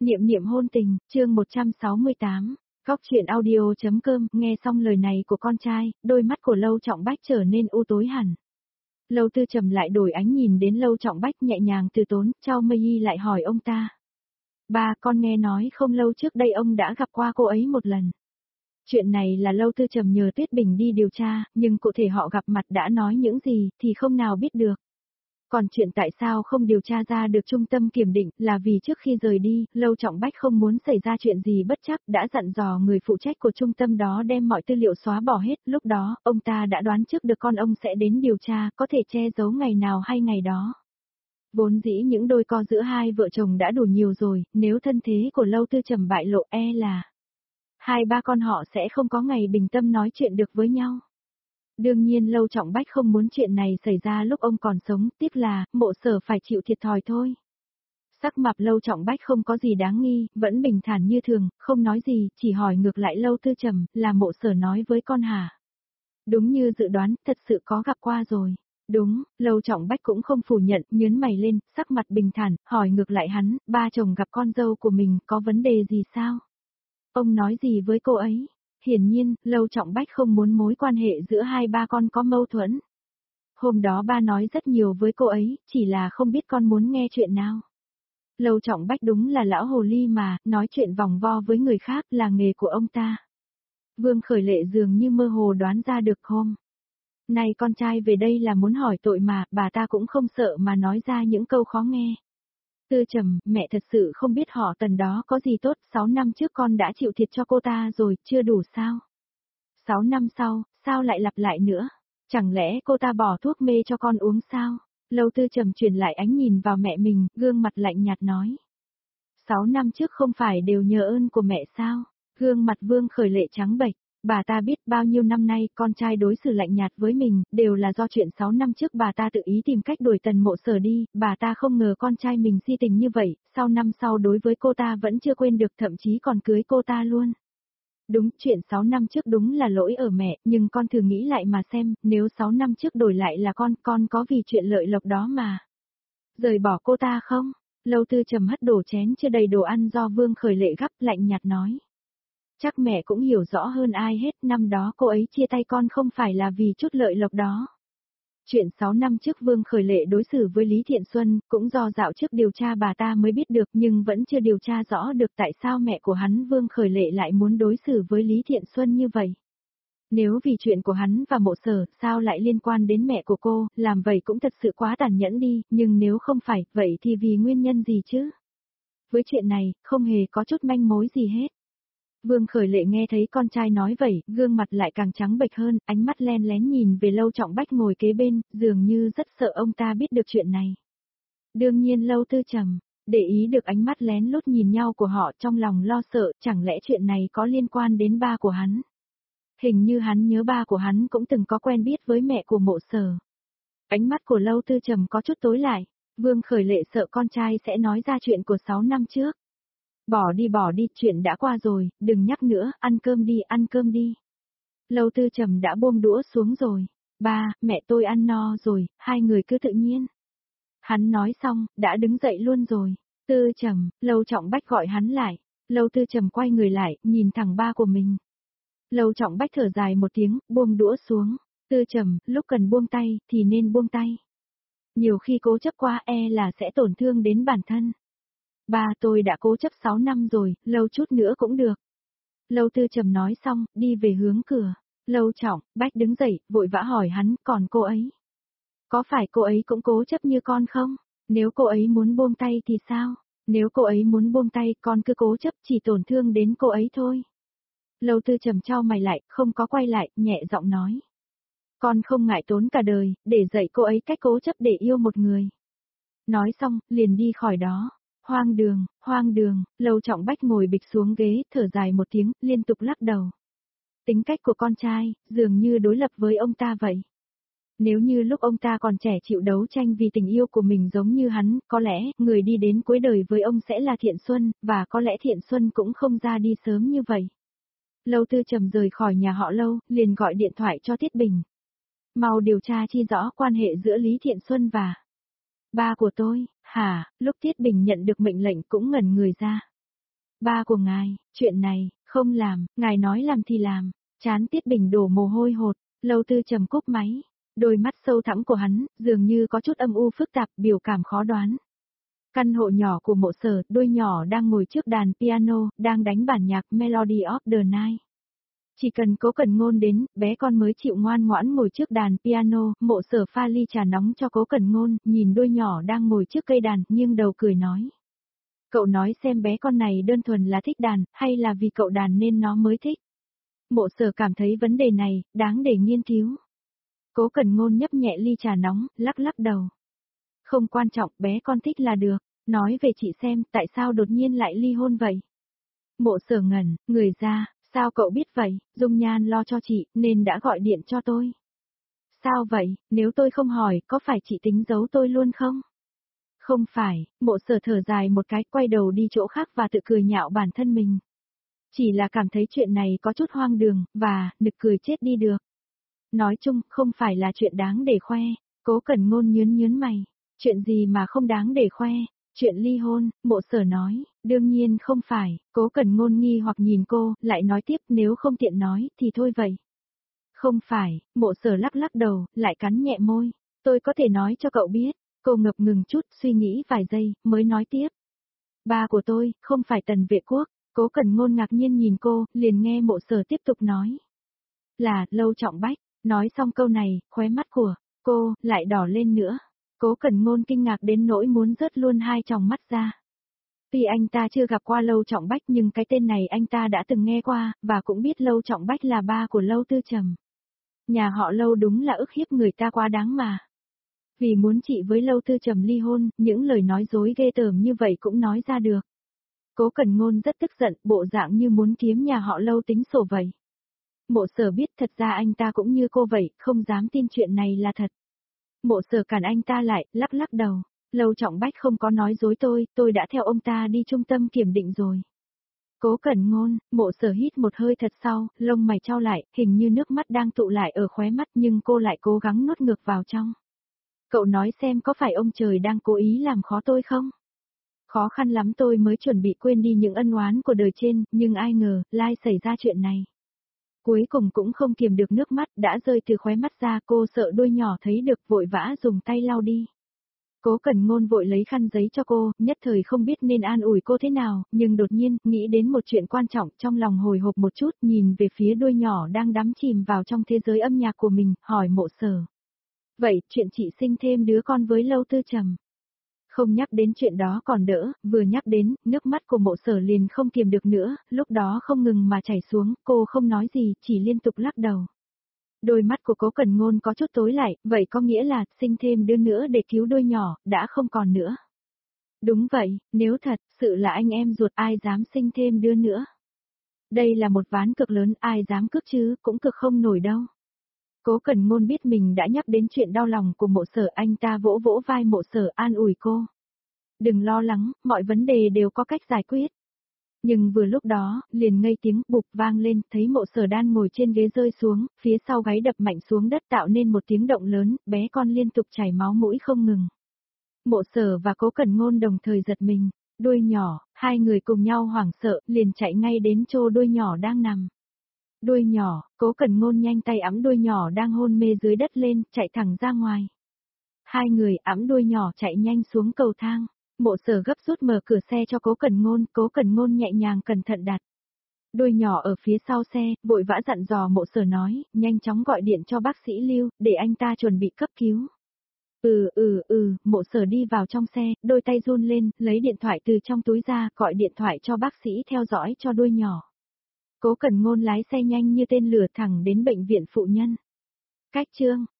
Niệm niệm hôn tình, chương 168. Góc truyện audio.com. Nghe xong lời này của con trai, đôi mắt của Lâu Trọng Bách trở nên u tối hẳn. Lâu Tư Trầm lại đổi ánh nhìn đến Lâu Trọng Bách nhẹ nhàng từ tốn, Chao Mây Y lại hỏi ông ta. Ba, con nghe nói không lâu trước đây ông đã gặp qua cô ấy một lần. Chuyện này là Lâu Tư Trầm nhờ Tuyết Bình đi điều tra, nhưng cụ thể họ gặp mặt đã nói những gì thì không nào biết được. Còn chuyện tại sao không điều tra ra được trung tâm kiểm định là vì trước khi rời đi, Lâu Trọng Bách không muốn xảy ra chuyện gì bất trắc đã dặn dò người phụ trách của trung tâm đó đem mọi tư liệu xóa bỏ hết. Lúc đó, ông ta đã đoán trước được con ông sẽ đến điều tra, có thể che giấu ngày nào hay ngày đó. Vốn dĩ những đôi co giữa hai vợ chồng đã đủ nhiều rồi, nếu thân thế của Lâu Tư Trầm bại lộ là hai ba con họ sẽ không có ngày bình tâm nói chuyện được với nhau. Đương nhiên Lâu Trọng Bách không muốn chuyện này xảy ra lúc ông còn sống, tiếc là, Mộ Sở phải chịu thiệt thòi thôi. Sắc mặt Lâu Trọng Bách không có gì đáng nghi, vẫn bình thản như thường, không nói gì, chỉ hỏi ngược lại Lâu Tư Trầm, là Mộ Sở nói với con hả? Đúng như dự đoán, thật sự có gặp qua rồi. Đúng, Lâu Trọng Bách cũng không phủ nhận, nhớn mày lên, sắc mặt bình thản, hỏi ngược lại hắn, ba chồng gặp con dâu của mình, có vấn đề gì sao? Ông nói gì với cô ấy? Hiển nhiên, Lâu Trọng Bách không muốn mối quan hệ giữa hai ba con có mâu thuẫn. Hôm đó ba nói rất nhiều với cô ấy, chỉ là không biết con muốn nghe chuyện nào. Lâu Trọng Bách đúng là lão hồ ly mà, nói chuyện vòng vo với người khác là nghề của ông ta. Vương Khởi Lệ dường như mơ hồ đoán ra được hôm nay con trai về đây là muốn hỏi tội mà, bà ta cũng không sợ mà nói ra những câu khó nghe. Tư Trầm, mẹ thật sự không biết họ Tần đó có gì tốt, 6 năm trước con đã chịu thiệt cho cô ta rồi, chưa đủ sao? 6 năm sau, sao lại lặp lại nữa? Chẳng lẽ cô ta bỏ thuốc mê cho con uống sao? Lâu Tư Trầm chuyển lại ánh nhìn vào mẹ mình, gương mặt lạnh nhạt nói. 6 năm trước không phải đều nhờ ơn của mẹ sao? Gương mặt Vương Khởi Lệ trắng bệch. Bà ta biết bao nhiêu năm nay con trai đối xử lạnh nhạt với mình, đều là do chuyện 6 năm trước bà ta tự ý tìm cách đuổi Tần Mộ Sở đi, bà ta không ngờ con trai mình si tình như vậy, sau năm sau đối với cô ta vẫn chưa quên được, thậm chí còn cưới cô ta luôn. Đúng, chuyện 6 năm trước đúng là lỗi ở mẹ, nhưng con thử nghĩ lại mà xem, nếu 6 năm trước đổi lại là con có vì chuyện lợi lộc đó mà rời bỏ cô ta không? Lâu Tư Trầm hất đổ chén chưa đầy đồ ăn do Vương Khởi Lệ gắp, lạnh nhạt nói. Chắc mẹ cũng hiểu rõ hơn ai hết, năm đó cô ấy chia tay con không phải là vì chút lợi lộc đó. Chuyện 6 năm trước Vương Khởi Lệ đối xử với Lý Thiện Xuân, cũng do dạo trước điều tra bà ta mới biết được, nhưng vẫn chưa điều tra rõ được tại sao mẹ của hắn Vương Khởi Lệ lại muốn đối xử với Lý Thiện Xuân như vậy. Nếu vì chuyện của hắn và Mộ Sở, sao lại liên quan đến mẹ của cô, làm vậy cũng thật sự quá tàn nhẫn đi, nhưng nếu không phải, vậy thì vì nguyên nhân gì chứ? Với chuyện này, không hề có chút manh mối gì hết. Vương Khởi Lệ nghe thấy con trai nói vậy, gương mặt lại càng trắng bệch hơn, ánh mắt len lén nhìn về Lâu Trọng Bách ngồi kế bên, dường như rất sợ ông ta biết được chuyện này. Đương nhiên Lâu Tư Trầm, để ý được ánh mắt lén lút nhìn nhau của họ, trong lòng lo sợ, chẳng lẽ chuyện này có liên quan đến ba của hắn. Hình như hắn nhớ ba của hắn cũng từng có quen biết với mẹ của Mộ Sở. Ánh mắt của Lâu Tư Trầm có chút tối lại, Vương Khởi Lệ sợ con trai sẽ nói ra chuyện của 6 năm trước. Bỏ đi, chuyện đã qua rồi, đừng nhắc nữa, ăn cơm đi. Lâu Tư Trầm đã buông đũa xuống rồi. Ba, mẹ tôi ăn no rồi, hai người cứ tự nhiên. Hắn nói xong, đã đứng dậy luôn rồi. Tư Trầm, Lâu Trọng Bách gọi hắn lại. Lâu Tư Trầm quay người lại, nhìn thẳng ba của mình. Lâu Trọng Bách thở dài một tiếng, buông đũa xuống. Tư Trầm, lúc cần buông tay, thì nên buông tay. Nhiều khi cố chấp quá là sẽ tổn thương đến bản thân. Ba, tôi đã cố chấp 6 năm rồi, lâu chút nữa cũng được. Lâu Tư Trầm nói xong, đi về hướng cửa. Lâu Trọng Bách đứng dậy, vội vã hỏi hắn, còn cô ấy? Có phải cô ấy cũng cố chấp như con không? Nếu cô ấy muốn buông tay thì sao? Nếu cô ấy muốn buông tay, con cứ cố chấp, chỉ tổn thương đến cô ấy thôi. Lâu Tư Trầm chau mày lại, không có quay lại, nhẹ giọng nói. Con không ngại tốn cả đời, để dạy cô ấy cách cố chấp để yêu một người. Nói xong, liền đi khỏi đó. Hoang đường, Lâu Trọng Bách ngồi bịch xuống ghế, thở dài một tiếng, liên tục lắc đầu. Tính cách của con trai, dường như đối lập với ông ta vậy. Nếu như lúc ông ta còn trẻ chịu đấu tranh vì tình yêu của mình giống như hắn, có lẽ, người đi đến cuối đời với ông sẽ là Thiện Xuân, và có lẽ Thiện Xuân cũng không ra đi sớm như vậy. Lâu Tư Trầm rời khỏi nhà họ Lâu, liền gọi điện thoại cho Tiết Bình. Mau điều tra chi rõ quan hệ giữa Lý Thiện Xuân và ba của tôi. Hả? Lúc Tiết Bình nhận được mệnh lệnh cũng ngẩn người ra. Ba của ngài, chuyện này, không làm, ngài nói làm thì làm. Chán Tiết Bình đổ mồ hôi hột, Lâu Tư Trầm cúp máy. Đôi mắt sâu thẳm của hắn, dường như có chút âm u phức tạp, biểu cảm khó đoán. Căn hộ nhỏ của Mộ Sở, đôi nhỏ đang ngồi trước đàn piano, đang đánh bản nhạc Melody of the Night. Chỉ cần Cố Cẩn Ngôn đến, bé con mới chịu ngoan ngoãn ngồi trước đàn piano, Mộ Sở pha ly trà nóng cho Cố Cẩn Ngôn, nhìn đôi nhỏ đang ngồi trước cây đàn, nghiêng đầu cười nói. Cậu nói xem bé con này đơn thuần là thích đàn, hay là vì cậu đàn nên nó mới thích. Mộ Sở cảm thấy vấn đề này, đáng để nghiên cứu. Cố Cẩn Ngôn nhấp nhẹ ly trà nóng, lắc lắc đầu. Không quan trọng, bé con thích là được. Nói về chị xem, tại sao đột nhiên lại ly hôn vậy? Mộ Sở ngẩn, người ra, sao cậu biết vậy? Dung Nhan lo cho chị, nên đã gọi điện cho tôi. Sao vậy, nếu tôi không hỏi, có phải chị tính giấu tôi luôn không? Không phải, Mộ Sở thở dài một cái, quay đầu đi chỗ khác và tự cười nhạo bản thân mình. Chỉ là cảm thấy chuyện này có chút hoang đường, và, nực cười chết đi được. Nói chung, không phải là chuyện đáng để khoe. Cố Cẩn Ngôn nhớn mày. Chuyện gì mà không đáng để khoe? Chuyện ly hôn, Mộ Sở nói, đương nhiên không phải. Cố Cẩn Ngôn nghi hoặc nhìn cô, lại nói tiếp, nếu không tiện nói, thì thôi vậy. Không phải, Mộ Sở lắc lắc đầu, lại cắn nhẹ môi. Tôi có thể nói cho cậu biết. Cô ngập ngừng chút, suy nghĩ vài giây, mới nói tiếp. Ba của tôi, không phải Tần Vệ Quốc. Cố Cẩn Ngôn ngạc nhiên nhìn cô, liền nghe Mộ Sở tiếp tục nói. Là, Lâu Trọng Bách. Nói xong câu này, khóe mắt của cô lại đỏ lên nữa. Cố Cẩn Ngôn kinh ngạc đến nỗi muốn rớt luôn hai tròng mắt ra. Tuy anh ta chưa gặp qua Lâu Trọng Bách nhưng cái tên này anh ta đã từng nghe qua, và cũng biết Lâu Trọng Bách là ba của Lâu Tư Trầm. Nhà họ Lâu đúng là ức hiếp người ta quá đáng mà. Vì muốn chị với Lâu Tư Trầm ly hôn, những lời nói dối ghê tởm như vậy cũng nói ra được. Cố Cẩn Ngôn rất tức giận, bộ dạng như muốn kiếm nhà họ Lâu tính sổ vậy. Mộ Sở biết thật ra anh ta cũng như cô vậy, không dám tin chuyện này là thật. Mộ Sở cản anh ta lại, lắc lắc đầu. Lâu Trọng Bách không có nói dối tôi đã theo ông ta đi trung tâm kiểm định rồi. Cố Cẩn Ngôn, Mộ Sở hít một hơi thật sâu, lông mày chau lại, hình như nước mắt đang tụ lại ở khóe mắt nhưng cô lại cố gắng nuốt ngược vào trong. Cậu nói xem có phải ông trời đang cố ý làm khó tôi không? Khó khăn lắm tôi mới chuẩn bị quên đi những ân oán của đời trên, nhưng ai ngờ, lai xảy ra chuyện này. Cuối cùng cũng không kiềm được nước mắt đã rơi từ khóe mắt ra, cô sợ đôi nhỏ thấy được vội vã dùng tay lau đi. Cố Cẩn Ngôn vội lấy khăn giấy cho cô, nhất thời không biết nên an ủi cô thế nào, nhưng đột nhiên, nghĩ đến một chuyện quan trọng trong lòng hồi hộp một chút, nhìn về phía đôi nhỏ đang đắm chìm vào trong thế giới âm nhạc của mình, hỏi Mộ Sở. Vậy, chuyện chị sinh thêm đứa con với Lâu Tư Trầm. Không nhắc đến chuyện đó còn đỡ, vừa nhắc đến, nước mắt của Mộ Sở liền không kiềm được nữa, lúc đó không ngừng mà chảy xuống, cô không nói gì, chỉ liên tục lắc đầu. Đôi mắt của Cố Cẩn Ngôn có chút tối lại, vậy có nghĩa là, sinh thêm đứa nữa để cứu đôi nhỏ, đã không còn nữa. Đúng vậy, nếu thật, sự là anh em ruột ai dám sinh thêm đứa nữa. Đây là một ván cực lớn, ai dám cược chứ, cũng cực không nổi đâu. Cố Cẩn Ngôn biết mình đã nhắc đến chuyện đau lòng của Mộ Sở, anh ta vỗ vỗ vai Mộ Sở an ủi cô. Đừng lo lắng, mọi vấn đề đều có cách giải quyết. Nhưng vừa lúc đó, liền ngây tiếng bụp vang lên, thấy Mộ Sở đan ngồi trên ghế rơi xuống, phía sau gáy đập mạnh xuống đất tạo nên một tiếng động lớn, bé con liên tục chảy máu mũi không ngừng. Mộ Sở và Cố Cẩn Ngôn đồng thời giật mình, đuôi nhỏ, hai người cùng nhau hoảng sợ, liền chạy ngay đến chỗ đuôi nhỏ đang nằm. Đuôi nhỏ, Cố Cẩn Ngôn nhanh tay ẵm đuôi nhỏ đang hôn mê dưới đất lên, chạy thẳng ra ngoài. Hai người ẵm đuôi nhỏ chạy nhanh xuống cầu thang. Mộ Sở gấp rút mở cửa xe cho Cố Cẩn Ngôn nhẹ nhàng cẩn thận đặt. Đuôi nhỏ ở phía sau xe, vội vã dặn dò Mộ Sở nói, nhanh chóng gọi điện cho bác sĩ Lưu, để anh ta chuẩn bị cấp cứu. Mộ Sở đi vào trong xe, đôi tay run lên, lấy điện thoại từ trong túi ra, gọi điện thoại cho bác sĩ theo dõi cho đuôi nhỏ. Cố Cẩn Ngôn lái xe nhanh như tên lửa thẳng đến bệnh viện phụ nhân. Cách chương